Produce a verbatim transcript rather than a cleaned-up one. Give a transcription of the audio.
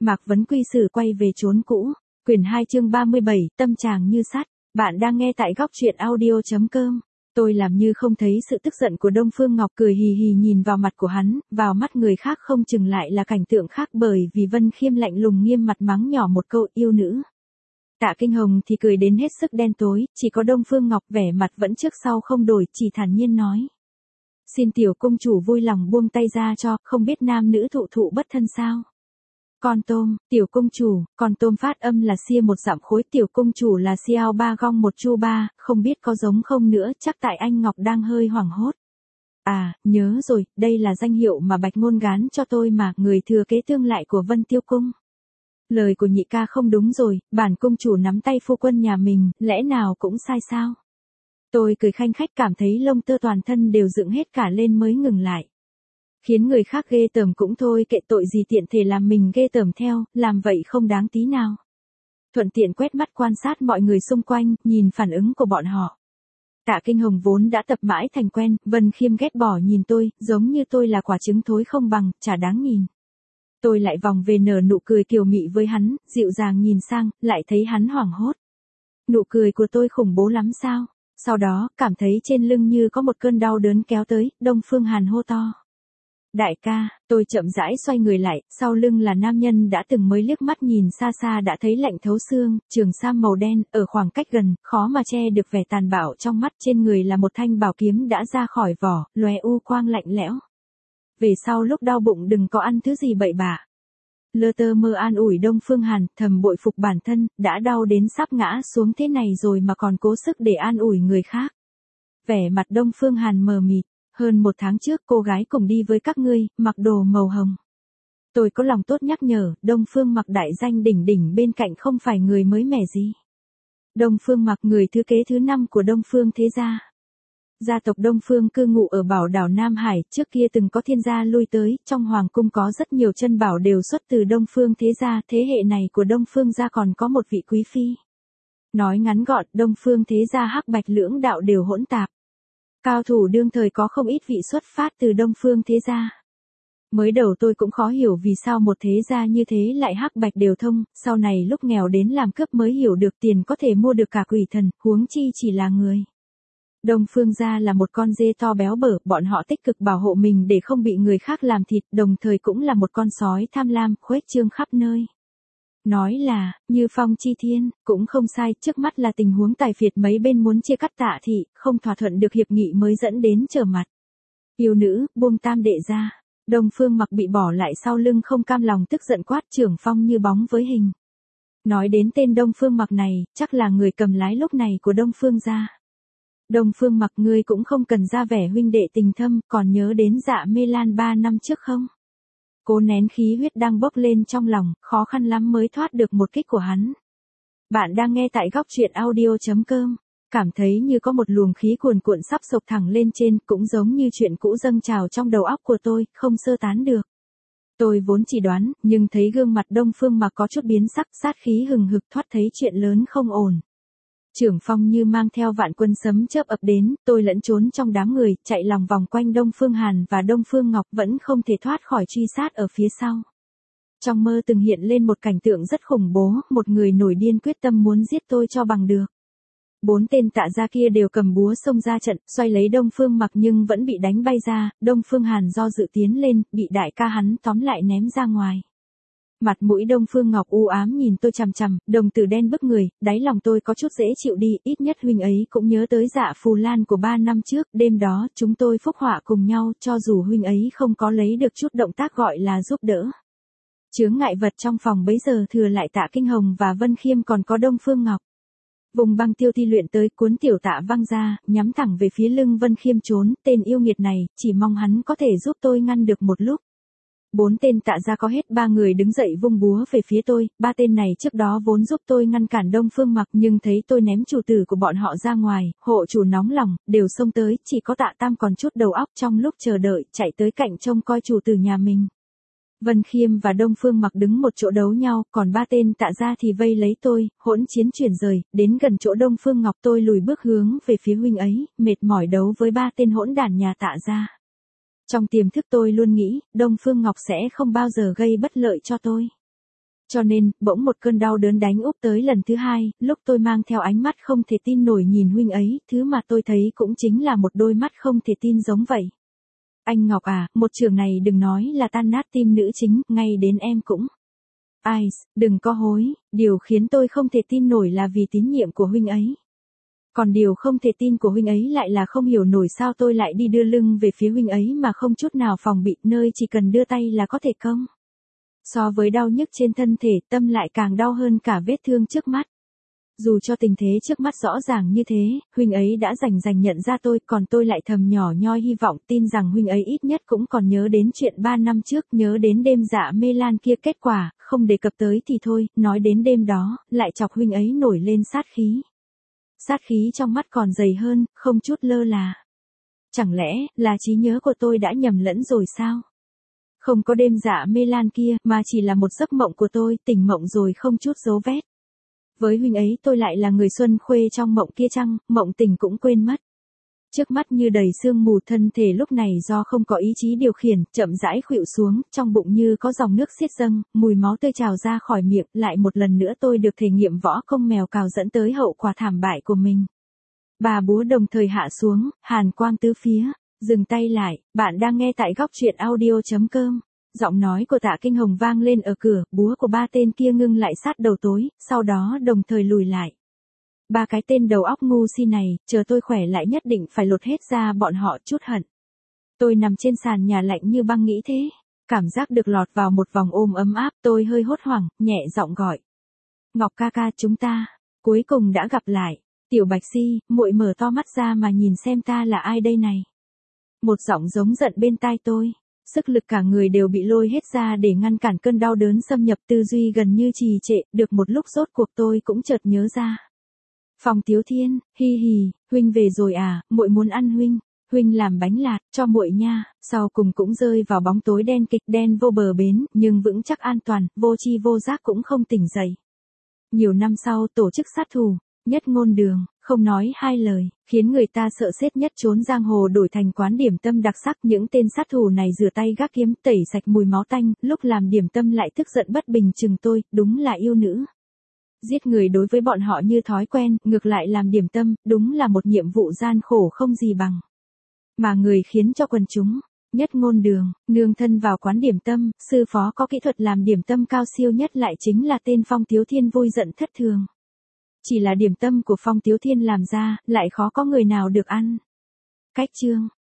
Mạc Vấn Quy xử quay về chốn cũ. Quyển hai chương ba mươi bảy, tâm trạng như sắt. Bạn đang nghe tại góc truyện audio chấm com. Tôi làm như không thấy sự tức giận của Đông Phương Ngọc, cười hì hì nhìn vào mặt của hắn, vào mắt người khác không chừng lại là cảnh tượng khác, bởi vì Vân Khiêm lạnh lùng nghiêm mặt mắng nhỏ một câu yêu nữ. Tạ Kinh Hồng thì cười đến hết sức đen tối, chỉ có Đông Phương Ngọc vẻ mặt vẫn trước sau không đổi, chỉ thản nhiên nói. Xin tiểu công chủ vui lòng buông tay ra cho, không biết nam nữ thụ thụ bất thân sao. Con tôm, tiểu công chủ, con tôm phát âm là xia một dặm khối, tiểu công chủ là xiao ba gong một chu ba, không biết có giống không nữa, chắc tại anh Ngọc đang hơi hoảng hốt. À, nhớ rồi, đây là danh hiệu mà Bạch Ngôn gán cho tôi mà, người thừa kế tương lại của Vân Tiêu Cung. Lời của nhị ca không đúng rồi, bản công chủ nắm tay phu quân nhà mình, lẽ nào cũng sai sao? Tôi cười khanh khách, cảm thấy lông tơ toàn thân đều dựng hết cả lên mới ngừng lại. Khiến người khác ghê tởm cũng thôi, kệ, tội gì tiện thể làm mình ghê tởm theo, làm vậy không đáng tí nào. Thuận tiện quét mắt quan sát mọi người xung quanh, nhìn phản ứng của bọn họ. Tạ Kinh Hồng vốn đã tập mãi thành quen, Vân Khiêm ghét bỏ nhìn tôi, giống như tôi là quả trứng thối không bằng, chả đáng nhìn. Tôi lại vòng về nở nụ cười kiều mị với hắn, dịu dàng nhìn sang, lại thấy hắn hoảng hốt. Nụ cười của tôi khủng bố lắm sao? Sau đó, cảm thấy trên lưng như có một cơn đau đớn kéo tới, Đông Phương Hàn hô to. Đại ca, tôi chậm rãi xoay người lại, sau lưng là nam nhân đã từng mới liếc mắt nhìn xa xa đã thấy lạnh thấu xương, trường sam màu đen, ở khoảng cách gần, khó mà che được vẻ tàn bạo trong mắt, trên người là một thanh bảo kiếm đã ra khỏi vỏ, lóe u quang lạnh lẽo. Về sau lúc đau bụng đừng có ăn thứ gì bậy bạ. Lơ tơ mơ an ủi Đông Phương Hàn, thầm bội phục bản thân, đã đau đến sắp ngã xuống thế này rồi mà còn cố sức để an ủi người khác. Vẻ mặt Đông Phương Hàn mờ mịt. Hơn một tháng trước cô gái cùng đi với các ngươi, mặc đồ màu hồng. Tôi có lòng tốt nhắc nhở, Đông Phương Mặc đại danh đỉnh đỉnh bên cạnh không phải người mới mẻ gì. Đông Phương Mặc người thứ kế thứ năm của Đông Phương thế gia. Gia tộc Đông Phương cư ngụ ở bảo đảo Nam Hải, trước kia từng có thiên gia lui tới, trong hoàng cung có rất nhiều chân bảo đều xuất từ Đông Phương thế gia, thế hệ này của Đông Phương gia còn có một vị quý phi. Nói ngắn gọn, Đông Phương thế gia hắc bạch lưỡng đạo đều hỗn tạp. Cao thủ đương thời có không ít vị xuất phát từ Đông Phương thế gia. Mới đầu tôi cũng khó hiểu vì sao một thế gia như thế lại hắc bạch đều thông, sau này lúc nghèo đến làm cướp mới hiểu được tiền có thể mua được cả quỷ thần, huống chi chỉ là người. Đông Phương gia là một con dê to béo bở, bọn họ tích cực bảo hộ mình để không bị người khác làm thịt, đồng thời cũng là một con sói tham lam, khuếch trương khắp nơi. Nói là, như phong chi thiên, cũng không sai, trước mắt là tình huống tài phiệt mấy bên muốn chia cắt Tạ thị, không thỏa thuận được hiệp nghị mới dẫn đến trở mặt. Yêu nữ, buông tam đệ ra. Đông Phương Mặc bị bỏ lại sau lưng không cam lòng tức giận quát trưởng phong như bóng với hình. Nói đến tên Đông Phương Mặc này, chắc là người cầm lái lúc này của Đông Phương gia. Đông Phương Mặc, ngươi cũng không cần ra vẻ huynh đệ tình thâm, còn nhớ đến Dạ Mê Lan ba năm trước không? Cố nén khí huyết đang bốc lên trong lòng, khó khăn lắm mới thoát được một kích của hắn. Bạn đang nghe tại góc truyện audio chấm com. Cảm thấy như có một luồng khí cuồn cuộn sắp sộc thẳng lên trên, cũng giống như chuyện cũ dâng trào trong đầu óc của tôi, không sơ tán được. Tôi vốn chỉ đoán, nhưng thấy gương mặt Đông Phương Mặc có chút biến sắc, sát khí hừng hực, thoát thấy chuyện lớn không ổn. Trưởng phong như mang theo vạn quân sấm chớp ập đến, tôi lẫn trốn trong đám người, chạy lòng vòng quanh Đông Phương Hàn và Đông Phương Ngọc, vẫn không thể thoát khỏi truy sát ở phía sau. Trong mơ từng hiện lên một cảnh tượng rất khủng bố, một người nổi điên quyết tâm muốn giết tôi cho bằng được. Bốn tên Tạ gia kia đều cầm búa xông ra trận, xoay lấy Đông Phương Mặc nhưng vẫn bị đánh bay ra, Đông Phương Hàn do dự tiến lên, bị đại ca hắn tóm lại ném ra ngoài. Mặt mũi Đông Phương Ngọc u ám nhìn tôi chằm chằm, đồng tử đen bức người, đáy lòng tôi có chút dễ chịu đi, ít nhất huynh ấy cũng nhớ tới Dạ Phù Lan của ba năm trước, đêm đó chúng tôi phúc họa cùng nhau, cho dù huynh ấy không có lấy được chút động tác gọi là giúp đỡ. Chướng ngại vật trong phòng bấy giờ thừa lại Tạ Kinh Hồng và Vân Khiêm, còn có Đông Phương Ngọc. Vùng băng tiêu thi luyện tới, cuốn tiểu Tạ văng ra, nhắm thẳng về phía lưng Vân Khiêm trốn, tên yêu nghiệt này, chỉ mong hắn có thể giúp tôi ngăn được một lúc. Bốn tên Tạ gia có hết ba người đứng dậy vung búa về phía tôi, ba tên này trước đó vốn giúp tôi ngăn cản Đông Phương Mặc nhưng thấy tôi ném chủ tử của bọn họ ra ngoài, hộ chủ nóng lòng, đều xông tới, chỉ có Tạ Tam còn chút đầu óc trong lúc chờ đợi, chạy tới cạnh trông coi chủ tử nhà mình. Vân Khiêm và Đông Phương Mặc đứng một chỗ đấu nhau, còn ba tên Tạ gia thì vây lấy tôi, hỗn chiến chuyển rời, đến gần chỗ Đông Phương Ngọc tôi lùi bước hướng về phía huynh ấy, mệt mỏi đấu với ba tên hỗn đản nhà Tạ gia. Trong tiềm thức tôi luôn nghĩ, Đông Phương Ngọc sẽ không bao giờ gây bất lợi cho tôi. Cho nên, bỗng một cơn đau đớn đánh úp tới lần thứ hai, lúc tôi mang theo ánh mắt không thể tin nổi nhìn huynh ấy, thứ mà tôi thấy cũng chính là một đôi mắt không thể tin giống vậy. Anh Ngọc à, một trường này đừng nói là tan nát tim nữ chính, ngay đến em cũng. Ai, đừng có hối, điều khiến tôi không thể tin nổi là vì tín nhiệm của huynh ấy. Còn điều không thể tin của huynh ấy lại là không hiểu nổi sao tôi lại đi đưa lưng về phía huynh ấy mà không chút nào phòng bị, nơi chỉ cần đưa tay là có thể công. So với đau nhức trên thân thể, tâm lại càng đau hơn cả vết thương trước mắt. Dù cho tình thế trước mắt rõ ràng như thế, huynh ấy đã rành rành nhận ra tôi, còn tôi lại thầm nhỏ nhoi hy vọng tin rằng huynh ấy ít nhất cũng còn nhớ đến chuyện ba năm trước, nhớ đến đêm dạ mê lan kia. Kết quả, không đề cập tới thì thôi, nói đến đêm đó, lại chọc huynh ấy nổi lên sát khí. Sát khí trong mắt còn dày hơn, không chút lơ là. Chẳng lẽ, là trí nhớ của tôi đã nhầm lẫn rồi sao? Không có đêm dạ mê lan kia, mà chỉ là một giấc mộng của tôi, tỉnh mộng rồi không chút dấu vết. Với huynh ấy tôi lại là người Xuân Khuê trong mộng kia chăng, mộng tình cũng quên mất. Trước mắt như đầy sương mù, thân thể lúc này do không có ý chí điều khiển, chậm rãi khuỵu xuống, trong bụng như có dòng nước xiết dâng, mùi máu tươi trào ra khỏi miệng, lại một lần nữa tôi được thể nghiệm võ công mèo cào dẫn tới hậu quả thảm bại của mình. Bà búa đồng thời hạ xuống, hàn quang tứ phía, dừng tay lại, bạn đang nghe tại góc truyện audio chấm com. Giọng nói của Tạ Kinh Hồng vang lên ở cửa, búa của ba tên kia ngưng lại sát đầu tối, sau đó đồng thời lùi lại. Ba cái tên đầu óc ngu si này, chờ tôi khỏe lại nhất định phải lột hết ra bọn họ chút hận. Tôi nằm trên sàn nhà lạnh như băng nghĩ thế. Cảm giác được lọt vào một vòng ôm ấm áp, tôi hơi hốt hoảng, nhẹ giọng gọi. Ngọc ca ca, chúng ta, cuối cùng đã gặp lại. Tiểu Bạch Si, muội mở to mắt ra mà nhìn xem ta là ai đây này. Một giọng giống giận bên tai tôi. Sức lực cả người đều bị lôi hết ra để ngăn cản cơn đau đớn xâm nhập, tư duy gần như trì trệ, được một lúc rốt cuộc tôi cũng chợt nhớ ra. Phong Tiếu Thiên, hi hi, huynh về rồi à, muội muốn ăn huynh, huynh làm bánh lạt cho muội nha. Sau cùng cũng rơi vào bóng tối đen kịch đen vô bờ bến, nhưng vững chắc an toàn, vô chi vô giác cũng không tỉnh dậy. Nhiều năm sau, tổ chức sát thủ, Nhất Ngôn Đường, không nói hai lời, khiến người ta sợ sệt nhất trốn giang hồ đổi thành quán điểm tâm đặc sắc. Những tên sát thủ này rửa tay gác kiếm, tẩy sạch mùi máu tanh, lúc làm điểm tâm lại tức giận bất bình chừng tôi, đúng là yêu nữ. Giết người đối với bọn họ như thói quen, ngược lại làm điểm tâm, đúng là một nhiệm vụ gian khổ không gì bằng. Mà người khiến cho quần chúng, Nhất Ngôn Đường, nương thân vào quán điểm tâm, sư phó có kỹ thuật làm điểm tâm cao siêu nhất lại chính là tên Phong Tiếu Thiên vui giận thất thường. Chỉ là điểm tâm của Phong Tiếu Thiên làm ra, lại khó có người nào được ăn. Cách chương